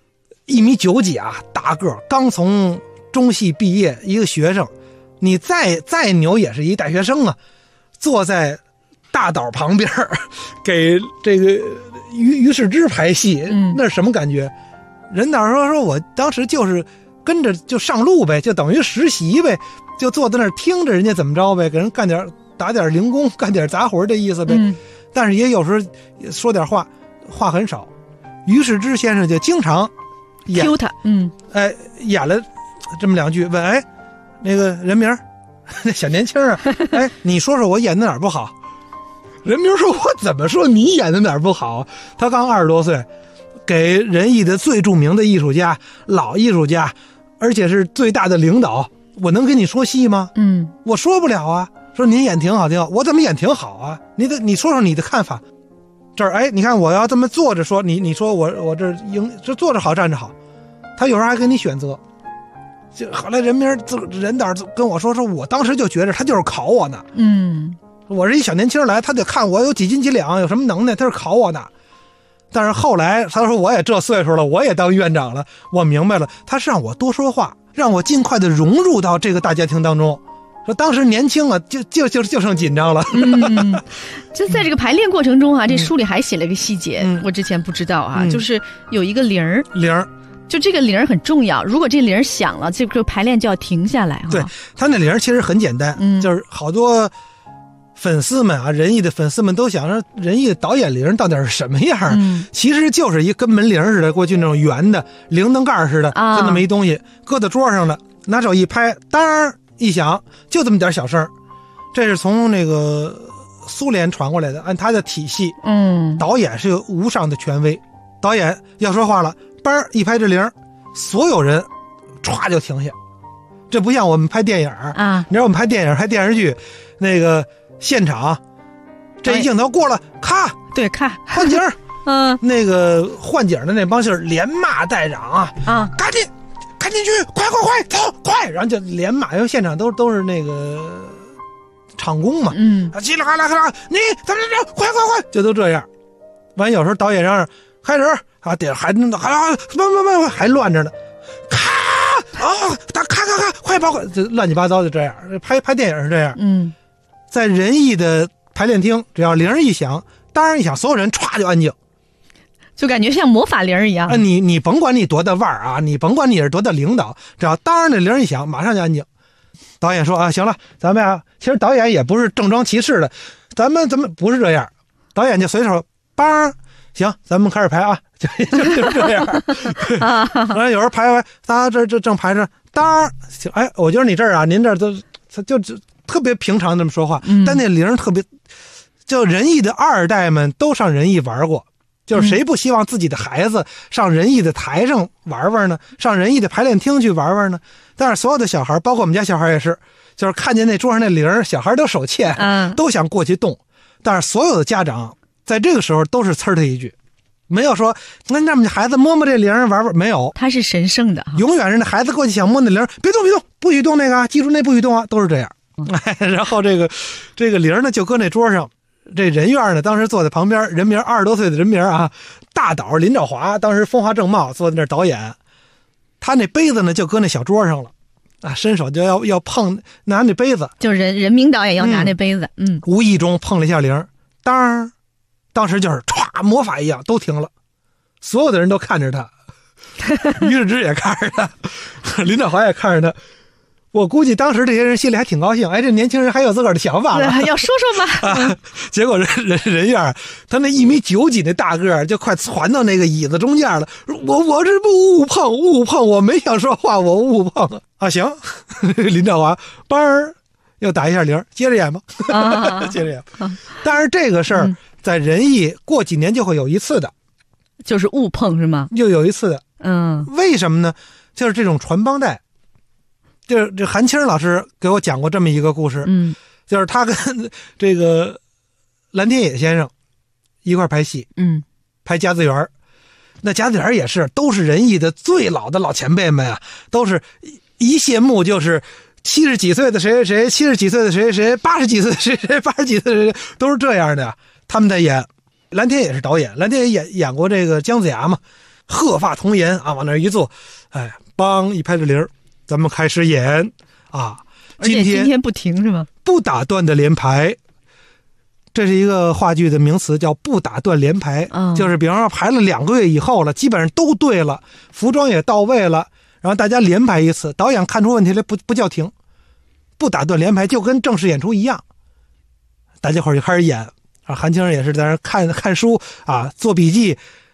1.9米几啊，大个，刚从中戏毕业，一个学生。你再牛也是一大学生啊，坐在大导旁边给这个于世之排戏，那是什么感觉？人导说我当时就是跟着就上路呗，就等于实习呗，就坐在那儿听着人家怎么着呗，给人打点零工，干点杂活的意思呗。但是也有时候说点话很少。于世之先生就经常 ，Q 他， 演了这么2句，问那个人名那小年轻啊，你说说我演的哪儿不好？人名说：“我怎么说你演的哪儿不好？他刚20多岁，给仁义的最著名的艺术家、老艺术家，而且是最大的领导，我能跟你说戏吗？我说不了啊。说您演挺好，我怎么演挺好啊？你说说你的看法。这儿你看我要这么坐着说，你说我这坐着好站着好，他有时候还给你选择。就后来人导跟我说，我当时就觉得他就是考我呢。我是一小年轻来，他得看我有几斤几两，有什么能耐，他是考我呢。但是后来他说我也这岁数了，我也当院长了，我明白了，他是让我多说话，让我尽快的融入到这个大家庭当中。说当时年轻了，就剩紧张了。 就在这个排练过程中这书里还写了一个细节，我之前不知道就是有一个铃儿。就这个铃很重要，如果这铃响了，这个排练就要停下来。 对，他那铃其实很简单，就是好多粉丝们仁义的粉丝们都想说仁义的导演铃到底是什么样？其实就是一跟门铃似的，过去那种圆的铃铛盖似的，就那么一东西，搁在桌上的，拿手一拍，当一响，就这么点小声。这是从那个苏联传过来的，按他的体系，导演是有无上的权威，导演要说话了。嘣一拍这铃，所有人歘就停下。这不像我们拍电影你知道我们拍电影拍电视剧，那个现场这一镜头过了，咔， 对，看换景那个换景的那帮戏连骂带嚷赶紧去，快走快，然后就连骂，因为现场都是那个场工嘛，叽里哈啦你怎么着，快，就都这样。完有时候导演让开始点还乱着呢，咔快跑，就乱七八糟就这样。拍电影是这样。在仁义的排练厅，只要铃一响，当然一响，所有人歘就安静， 就感觉像魔法铃一样。 你甭管你多大腕儿你甭管你是多大领导，只要当然那铃一响，马上就安静。导演说行了，咱们其实导演也不是正装骑士的，咱们不是这样，导演就随手梆。行，咱们开始排就这样。然后有时候排大家这正排着，当我觉得你这儿您这儿都就特别平常这么说话，但那铃特别，就仁义的2代们都上仁义玩过，就是谁不希望自己的孩子上仁义的台上玩玩呢？上仁义的排练厅去玩玩呢？但是所有的小孩，包括我们家小孩也是，就是看见那桌上那铃，小孩都手欠，都想过去动，但是所有的家长在这个时候都是呲他一句，没有说那让孩子摸摸这铃玩玩，没有， 他是神圣的， 永远是那孩子过去想摸那铃，别动，不许动那个，记住那不许动都是这样。然后这个铃呢就搁那桌上，这人院呢当时坐在旁边，人名20多岁的人名大导林兆华，当时风华正茂坐在那儿导演，他那杯子呢就搁那小桌上了伸手就要碰拿那杯子， 就人民导演要拿那杯子， 无意中碰了一下铃，当时就是歘，魔法一样都停了，所有的人都看着他，于世之也看着他，林兆华也看着他。我估计当时这些人心里还挺高兴，这年轻人还有自个儿的想法了， 要说说吧。 结果人院他那1.9米几那大个就快传到那个椅子中间了。我这不误碰，我没想说话，我误碰行。林兆华嘣又打一下铃，接着演吧，接着演。但是这个事儿在仁义过几年就会有一次的， 就是误碰是吗？ 就有一次的，为什么呢？就是这种传帮带。就是这韩青老师给我讲过这么一个故事，就是他跟这个蓝天野先生一块拍戏，拍甲子园。那甲子园也是都是仁义的最老的老前辈们都是一谢幕就是70几岁的谁谁谁，70几岁的谁谁，80几岁的谁谁，80几岁的谁谁，都是这样的。他们在演，蓝天野是导演，蓝天野演过这个姜子牙嘛，鹤发童颜往那一坐，梆一拍这铃，咱们开始演今天不停是吗？ 不打断的连排，这是一个话剧的名词，叫不打断连排。就是比方说排了2个月以后了，基本上都对了，服装也到位了，然后大家连排一次，导演看出问题来不叫停，不打断连排，就跟正式演出一样，大家伙就开始演。韩青也是在那看书做笔记，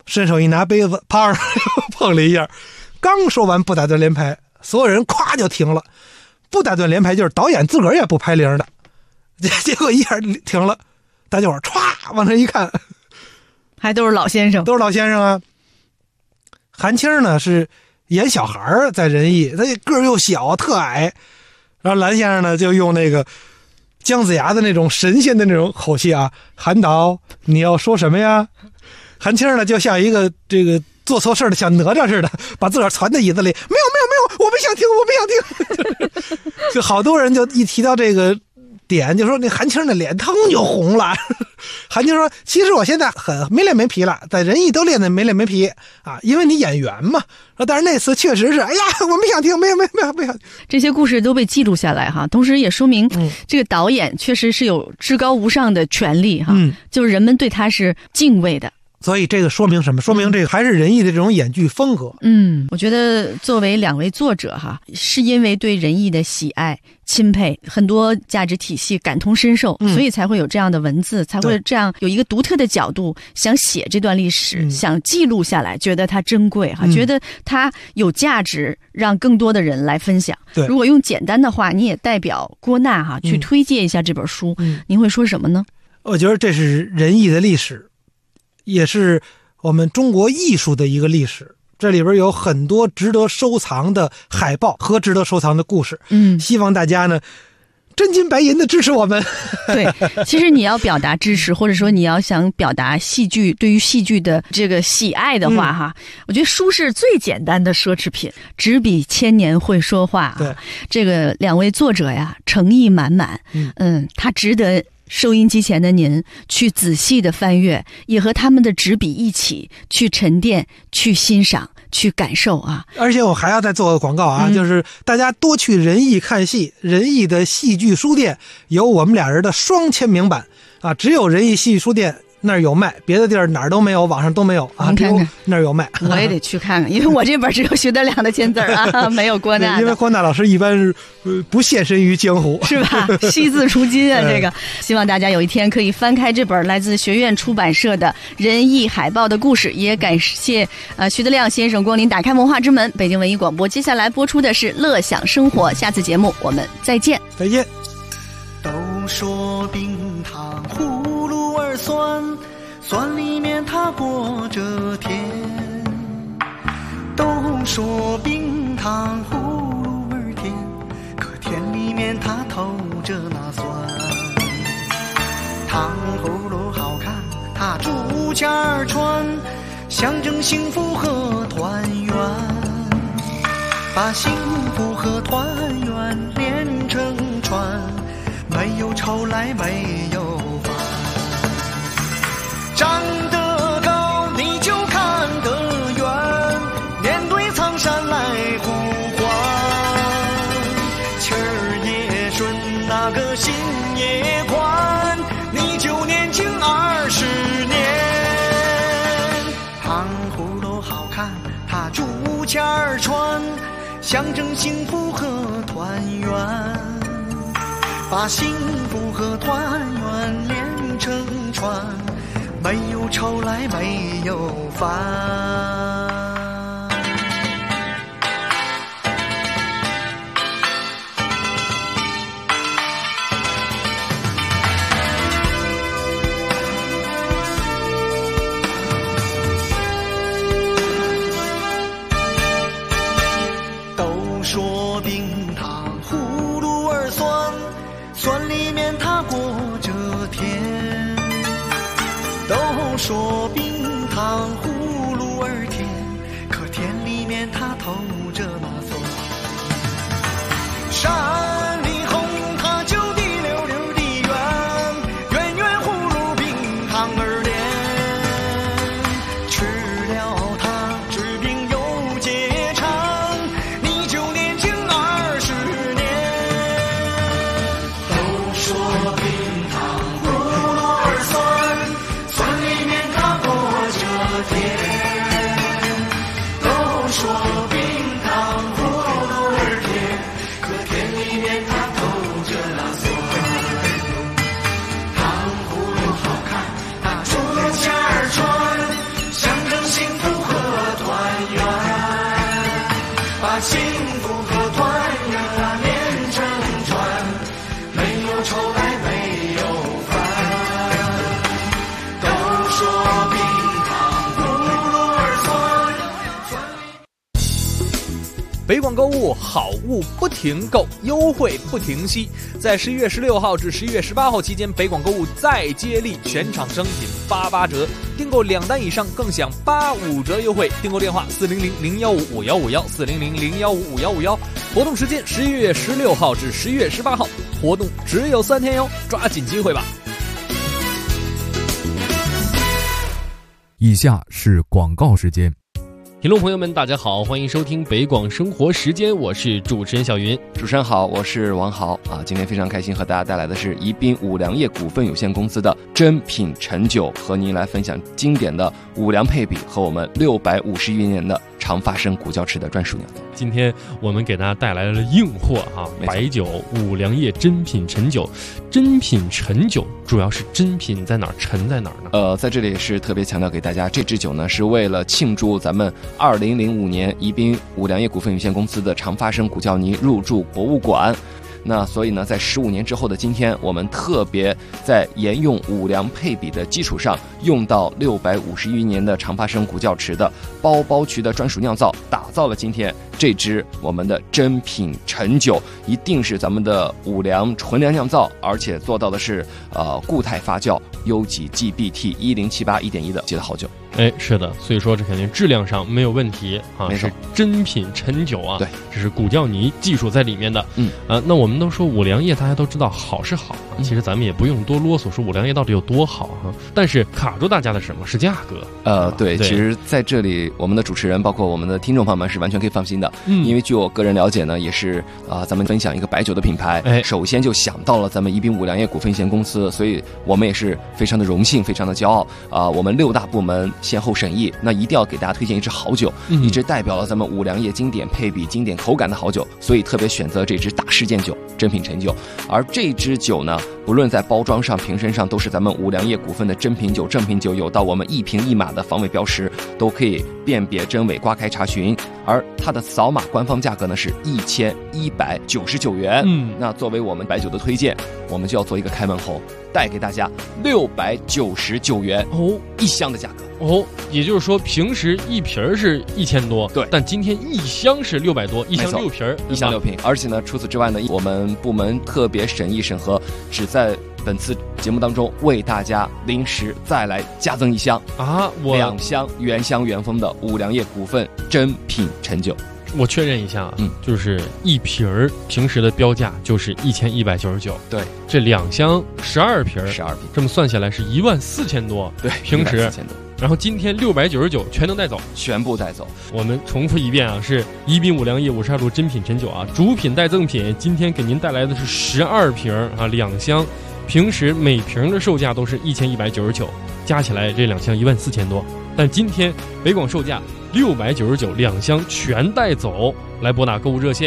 伸手一拿杯子，砰碰了一下，刚说完不打断连拍，所有人咵就停了。不打断连拍就是导演自个儿也不拍铃的，结果一下停了，大家伙歘往那一看， 还都是老先生， 都是老先生啊。韩青呢是演小孩在仁义，他个儿又小特矮，然后蓝先生呢就用那个姜子牙的那种神仙的那种口气啊，韩导你要说什么呀？韩青呢就像一个这个做错事的小哪吒似的，把自个儿攒在椅子里，没有，我不想听。就好多人就一提到这个点，就说那韩青的脸腾就红了。韩青说：“其实我现在很没脸没皮了，在仁义都练得没脸没皮啊，因为你演员嘛。但是那次确实是，哎呀，我没想听，没有。 这些故事都被记录下来哈，同时也说明这个导演确实是有至高无上的权利哈，就是人们对他是敬畏的。” 所以这个说明什么？说明这个还是仁义的这种演剧风格。 我觉得作为两位作者哈，是因为对仁义的喜爱、钦佩，很多价值体系感同身受，所以才会有这样的文字，才会这样有一个独特的角度，想写这段历史，想记录下来，觉得它珍贵哈，觉得它有价值，让更多的人来分享。 对， 如果用简单的话，你也代表郭娜哈去推荐一下这本书，您会说什么呢？ 我觉得这是仁义的历史。也是我们中国艺术的一个历史，这里边有很多值得收藏的海报和值得收藏的故事。希望大家呢真金白银的支持我们。 对，其实你要表达支持，或者说你要想表达戏剧对于戏剧的这个喜爱的话哈，我觉得书是最简单的奢侈品，纸笔千年会说话啊。 对， 这个两位作者呀，诚意满满，他值得收音机前的您去仔细的翻阅，也和他们的纸笔一起去沉淀、去欣赏、去感受啊！ 而且我还要再做个广告啊，就是大家多去仁义看戏，仁义的戏剧书店有我们俩人的双签名版啊，只有仁义戏剧书店那儿有卖，别的地儿哪儿都没有，网上都没有啊。 你看看那儿有卖， 我也得去看看，因为我这本只有徐德亮的签字啊，没有郭娜的。 因为郭娜老师一般是不现身于江湖， 是吧？惜字如金啊，这个。希望大家有一天可以翻开这本来自学院出版社的仁义海报的故事，也感谢徐德亮先生光临打开文化之门，北京文艺广播。接下来播出的是乐享生活，下次节目我们再见。 再见。 都说冰糖葫芦儿酸，酸里面它裹着甜。都说冰糖葫芦儿甜，可甜里面它透着那酸。糖葫芦好看，它竹签儿穿，象征幸福和团圆。把幸福和团圆连成串，没有愁来没有烦。长得高你就看得远，面对苍山来呼唤。气儿也顺，那个心也宽，你就年轻20年。糖葫芦好看，它竹签儿穿，象征幸福和团圆。把幸福和团圆连成串，没有愁来没有烦。都说冰糖葫芦儿酸，酸里面它裹着甜。都说冰糖葫芦儿甜，可甜里面它透着那酸。山里红它就滴溜溜的圆，圆圆葫芦冰糖儿莲。吃了它治病又解馋，你就年轻20年。都说冰糖葫芦儿酸，酸里面它裹着甜。都说冰糖葫芦儿甜，可甜里北广购物好物不停购，优惠不停息。在11月16号至11月18号期间，北广购物再接力，全场商品88折，订购2单以上更享85折优惠。订购电话400-015-5151，400-015-5151。活动时间11月16号至11月18号，活动只有3天哟，抓紧机会吧。 以下是广告时间。 听众朋友们大家好，欢迎收听北广生活时间，我是主持人小云。 主持人好，我是王豪今天非常开心和大家带来的是宜宾五粮液股份有限公司的珍品陈酒，和您来分享经典的五粮配比和我们650余年的长发生古窖池的专属酿造。 今天我们给大家带来了硬货白酒五粮液珍品陈酒。珍品陈酒主要是珍品在哪儿，陈在哪儿呢？ 在这里是特别强调给大家，这支酒呢是为了庆祝咱们2005年宜宾五粮液股份有限公司的长发生古窖泥入驻博物馆。那所以呢，在15年之后的今天，我们特别在沿用五粮配比的基础上，用到650余年的长发生古窖池的包包渠的专属酿造，打造了今天这支我们的珍品陈酒，一定是咱们的五粮纯粮酿造，而且做到的是固态发酵优级 GBT 1078 1.1的级的好酒。 是的，所以说这肯定质量上没有问题是珍品陈酒对， 这是古窖泥技术在里面的。那我们都说五粮液大家都知道好是好其实咱们也不用多啰嗦说五粮液到底有多好但是卡住大家的什么是价格。 对，其实在这里我们的主持人包括我们的听众朋友们是完全可以放心的，因为据我个人了解呢，也是咱们分享一个白酒的品牌，首先就想到了咱们宜宾五粮液股份有限公司，所以我们也是非常的荣幸，非常的骄傲我们6大部门先后审议，那一定要给大家推荐一支好酒，一支代表了咱们五粮液经典配比、经典口感的好酒，所以特别选择这支大事件酒珍品陈酒。而这支酒呢，不论在包装上、瓶身上，都是咱们五粮液股份的珍品酒。正品酒有到我们1瓶1码的防伪标识，都可以辨别真伪，刮开查询。而它的扫码官方价格呢是1199元。那作为我们白酒的推荐，我们就要做一个开门红，带给大家699元一箱的价格。 也就是说平时一瓶是1000多， 对， 但今天一箱是600多，一箱6瓶， 一箱6瓶。而且呢，除此之外呢，我们部门特别审议审核，只在本次节目当中为大家临时再来加赠一箱2箱原香原封的五粮液股份珍品陈酒。 我确认一下就是一瓶平时的标价就是1199， 对， 这2箱12瓶，这么算下来是14000多， 对， 平时 14000多。 然后今天699全能带走， 全部带走。 我们重复一遍是宜宾五粮液52度珍品陈酒主品带赠品，今天给您带来的是12瓶2箱，平时每瓶的售价都是1199，加起来这2箱14000多，但今天北广售价699，2箱全带走。来拨打购物热线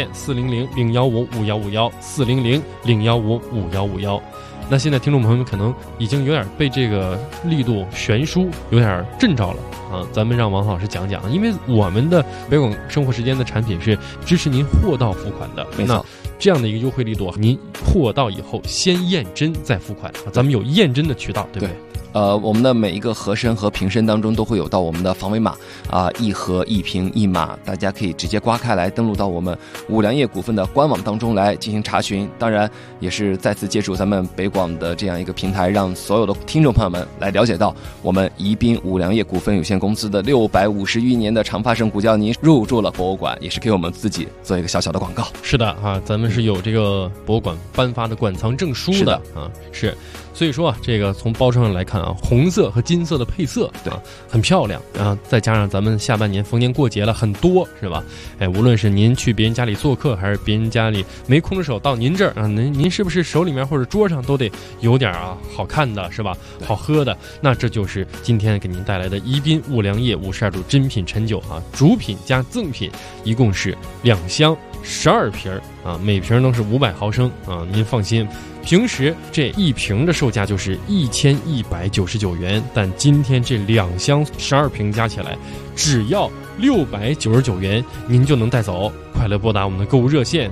400-015-5151，400-015-5151。那现在听众朋友们可能已经有点被这个力度悬殊有点震着了咱们让王老师讲讲，因为我们的北广生活时间的产品是支持您货到付款的， 没错， 这样的一个优惠力度，您货到以后先验真再付款咱们有验真的渠道，对不对？ 我们的每一个盒身和瓶身当中都会有到我们的防伪码1盒1瓶1码，大家可以直接刮开来登录到我们五粮液股份的官网当中来进行查询。当然也是再次借助咱们北广的这样一个平台，让所有的听众朋友们来了解到我们宜宾五粮液股份有限公司的650余年的长发生古窖泥入驻了博物馆，也是给我们自己做一个小小的广告。 是的咱们是有这个博物馆颁发的馆藏证书的是。所以说这个从包装上来看红色和金色的配色很漂亮再加上咱们下半年逢年过节了很多是吧？无论是您去别人家里做客，还是别人家里没空着手到您这儿您是不是手里面或者桌上都得有点好看的是吧？好喝的，那这就是今天给您带来的宜宾五粮液52度珍品陈酒主品加赠品，一共是2箱12瓶每瓶都是500毫升您放心。平时这1瓶的售价就是1199元，但今天这2箱12瓶加起来只要699元，您就能带走。快来拨打我们的购物热线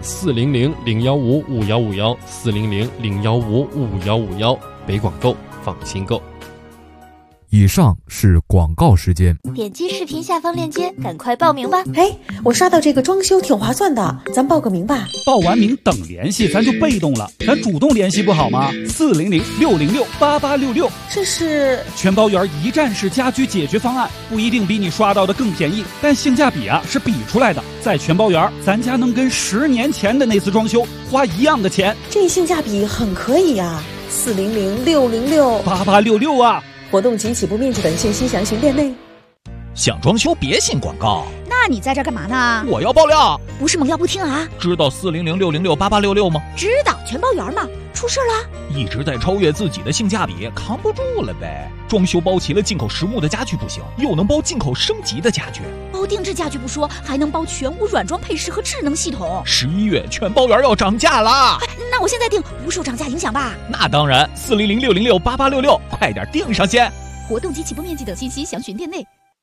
400-015-5151，400-015-5151，北广购，放心购。 以上是广告时间。 点击视频下方链接，赶快报名吧！ 哎，我刷到这个装修挺划算的，咱报个名吧。 报完名等联系，咱就被动了，咱主动联系不好吗？400-606-8866， 这是全包圆一站式家居解决方案，不一定比你刷到的更便宜，但性价比是比出来的。在全包圆，咱家能跟10年前的那次装修花一样的钱， 这性价比很可以啊！400-606-8866 啊！ 活动及起步面积等信息详询店内。 想装修别信广告， 那你在这干嘛呢？ 我要爆料， 不是猛料不听啊！ 知道400-606-8866吗？ 知道，全包圆嘛。出事了？ 一直在超越自己的性价比，扛不住了呗。装修包齐了进口实木的家具不行，又能包进口升级的家具。 包定制家具不说，还能包全屋软装配饰和智能系统。 11月全包圆要涨价啦！ 那我现在订不受涨价影响吧？ 那当然，400-606-8866，快点订上先。 活动及起步面积等信息详询店内。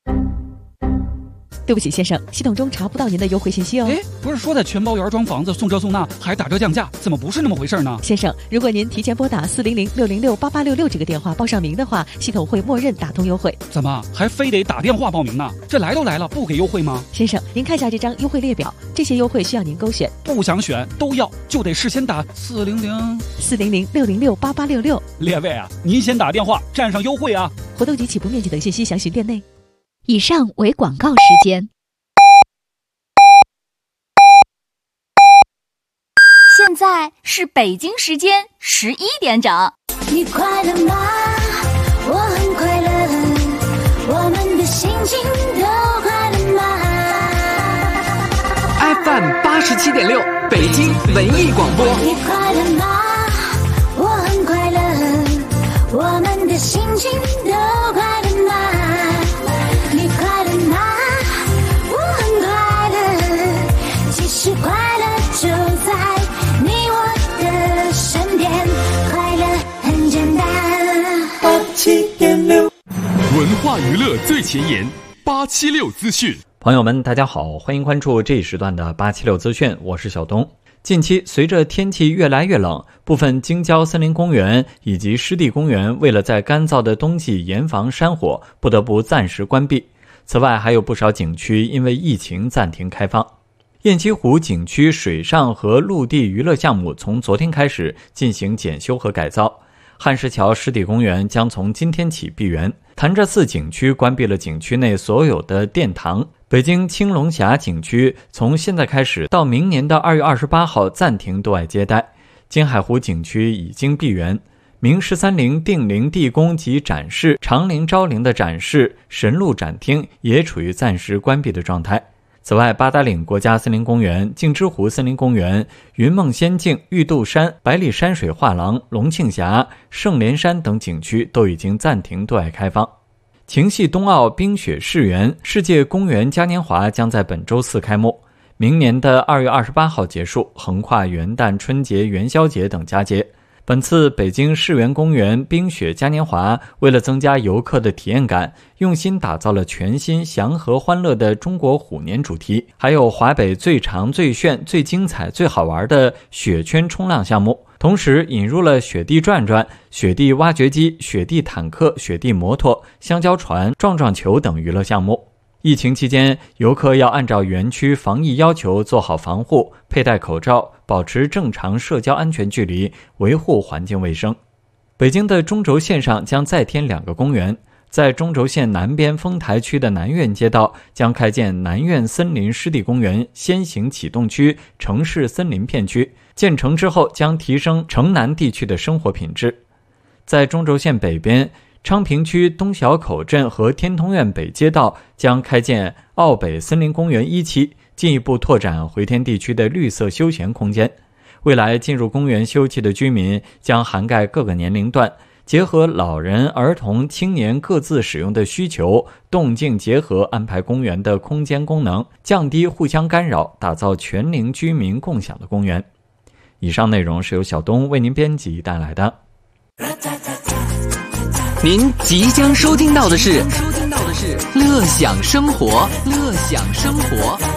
对不起，先生，系统中查不到您的优惠信息哦。 哎，不是说在全包圆装房子送这送那还打折降价，怎么不是那么回事呢？ 先生，如果您提前拨打400-606-8866这个电话报上名的话，系统会默认打通优惠。 怎么还非得打电话报名呢？这来都来了，不给优惠吗？ 先生，您看一下这张优惠列表，这些优惠需要您勾选。 不想选都要，就得事先打 400-606-8866。 列位啊，您先打电话占上优惠啊！ 活动及起步面积等信息详询店内。 以上为广告时间。现在是北京时间11点整。 你快乐吗？我很快乐，我们的心情都快乐吗 ？FM 87.6，北京文艺广播。 你快乐吗？我很快乐，我们的心情都快乐吗？你快乐吗？我很快乐，其实快乐就在你我的身边，快乐很简单。87.6， 文化娱乐最前沿，876资讯。 朋友们，大家好，欢迎关注这一时段的876资讯，我是小东。近期随着天气越来越冷，部分京郊森林公园以及湿地公园为了在干燥的冬季严防山火，不得不暂时关闭。此外，还有不少景区因为疫情暂停开放。雁栖湖景区水上和陆地娱乐项目从昨天开始进行检修和改造。汉石桥湿地公园将从今天起闭园，潭柘寺景区关闭了景区内所有的殿堂。北京青龙峡景区从现在开始到明年的2月28号暂停对外接待。金海湖景区已经闭园，明13陵定陵地宫及展示、长陵昭陵的展示、神鹿展厅也处于暂时关闭的状态。此外，八达岭国家森林公园、镜之湖森林公园、云梦仙境、玉渡山、百里山水画廊、龙庆峡、圣莲山等景区都已经暂停对外开放。情系冬奥冰雪世园世界公园嘉年华将在本周4开幕，明年的2月28号结束，横跨元旦、春节、元宵节等佳节。本次北京世园公园冰雪嘉年华为了增加游客的体验感，用心打造了全新祥和欢乐的中国虎年主题，还有华北最长、最炫、最精彩、最好玩的雪圈冲浪项目，同时引入了雪地转转、雪地挖掘机、雪地坦克、雪地摩托、香蕉船、撞撞球等娱乐项目。疫情期间，游客要按照园区防疫要求做好防护，佩戴口罩，保持正常社交安全距离，维护环境卫生。北京的中轴线上将再添2个公园，在中轴线南边丰台区的南苑街道将开建南苑森林湿地公园先行启动区城市森林片区，建成之后将提升城南地区的生活品质。在中轴线北边，昌平区东小口镇和天通苑北街道将开建奥北森林公园1期，进一步拓展回天地区的绿色休闲空间。未来进入公园休憩的居民将涵盖各个年龄段，结合老人、儿童、青年各自使用的需求，动静结合安排公园的空间功能，降低互相干扰，打造全龄居民共享的公园。以上内容是由小东为您编辑带来的。 您即将收听到的是乐享生活，乐享生活。